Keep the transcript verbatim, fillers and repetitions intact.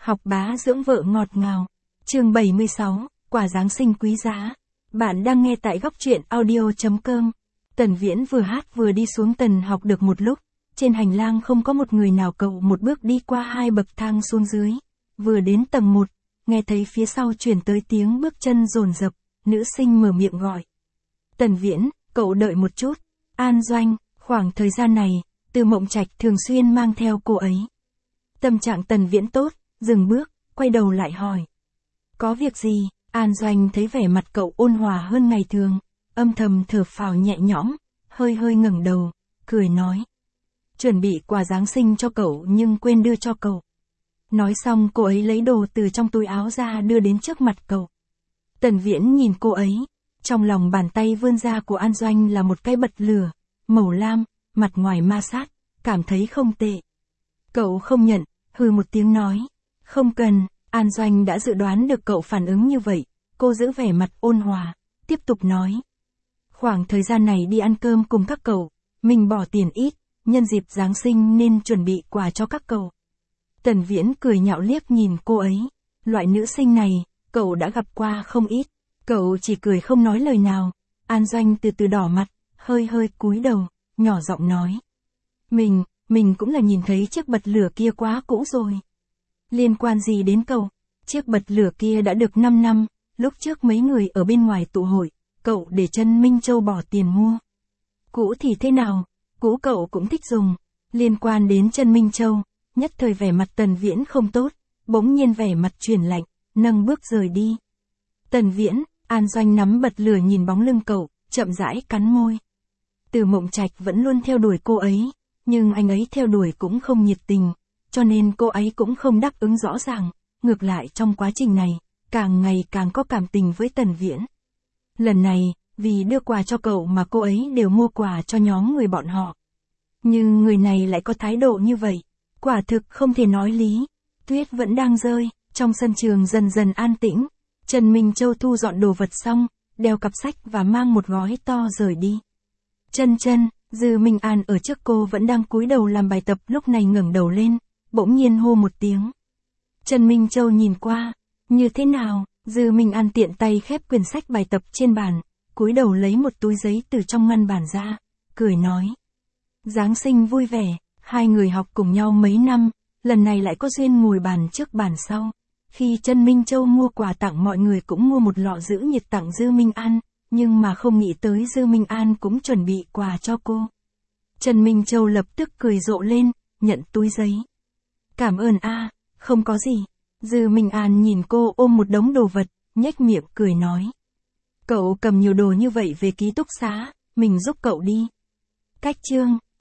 Học bá dưỡng vợ ngọt ngào. Chương bảy mươi sáu, quà Giáng sinh quý giá. Bạn đang nghe tại góc truyện audio chấm com. Tần Viễn vừa hát vừa đi xuống tầng học được một lúc, trên hành lang không có một người nào, cậu một bước đi qua hai bậc thang xuống dưới. Vừa đến tầng một, nghe thấy phía sau truyền tới tiếng bước chân dồn dập, nữ sinh mở miệng gọi. Tần Viễn, cậu đợi một chút. An Doanh, khoảng thời gian này, Từ Mộng Trạch thường xuyên mang theo cô ấy. Tâm trạng Tần Viễn tốt, dừng bước, quay đầu lại hỏi. Có việc gì? An Doanh thấy vẻ mặt cậu ôn hòa hơn ngày thường, âm thầm thở phào nhẹ nhõm, hơi hơi ngẩng đầu, cười nói. Chuẩn bị quà Giáng sinh cho cậu nhưng quên đưa cho cậu. Nói xong cô ấy lấy đồ từ trong túi áo ra đưa đến trước mặt cậu. Tần Viễn nhìn cô ấy, trong lòng bàn tay vươn ra của An Doanh là một cái bật lửa, màu lam, mặt ngoài ma sát, cảm thấy không tệ. Cậu không nhận, hừ một tiếng nói. Không cần. An Doanh đã dự đoán được cậu phản ứng như vậy, cô giữ vẻ mặt ôn hòa, tiếp tục nói. Khoảng thời gian này đi ăn cơm cùng các cậu, mình bỏ tiền ít, nhân dịp Giáng sinh nên chuẩn bị quà cho các cậu. Tần Viễn cười nhạo liếc nhìn cô ấy, loại nữ sinh này, cậu đã gặp qua không ít, cậu chỉ cười không nói lời nào. An Doanh từ từ đỏ mặt, hơi hơi cúi đầu, nhỏ giọng nói. Mình, mình cũng là nhìn thấy chiếc bật lửa kia quá cũ rồi. Liên quan gì đến cậu? Chiếc bật lửa kia đã được năm năm, lúc trước mấy người ở bên ngoài tụ hội, cậu để Trân Minh Châu bỏ tiền mua. Cũ thì thế nào? Cũ cậu cũng thích dùng. Liên quan đến Trân Minh Châu, nhất thời vẻ mặt Tần Viễn không tốt, bỗng nhiên vẻ mặt chuyển lạnh, nâng bước rời đi. Tần Viễn, An Doanh nắm bật lửa nhìn bóng lưng cậu, chậm rãi cắn môi. Từ Mộng Trạch vẫn luôn theo đuổi cô ấy, nhưng anh ấy theo đuổi cũng không nhiệt tình, cho nên cô ấy cũng không đáp ứng rõ ràng, ngược lại trong quá trình này, càng ngày càng có cảm tình với Tần Viễn. Lần này, vì đưa quà cho cậu mà cô ấy đều mua quà cho nhóm người bọn họ. Nhưng người này lại có thái độ như vậy, quả thực không thể nói lý. Tuyết vẫn đang rơi, trong sân trường dần dần an tĩnh. Trần Minh Châu thu dọn đồ vật xong, đeo cặp sách và mang một gói to rời đi. Chân chân, Dư Minh An ở trước cô vẫn đang cúi đầu làm bài tập, lúc này ngẩng đầu lên, bỗng nhiên hô một tiếng. Trần Minh Châu nhìn qua, như thế nào? Dư Minh An tiện tay khép quyển sách bài tập trên bàn, cúi đầu lấy một túi giấy từ trong ngăn bàn ra, cười nói. Giáng sinh vui vẻ, hai người học cùng nhau mấy năm, lần này lại có duyên ngồi bàn trước bàn sau. Khi Trần Minh Châu mua quà tặng mọi người cũng mua một lọ giữ nhiệt tặng Dư Minh An, nhưng mà không nghĩ tới Dư Minh An cũng chuẩn bị quà cho cô. Trần Minh Châu lập tức cười rộ lên, nhận túi giấy. Cảm ơn a, không có gì. Dư Minh An nhìn cô ôm một đống đồ vật, nhếch miệng cười nói. Cậu cầm nhiều đồ như vậy về ký túc xá, mình giúp cậu đi. Cách chương.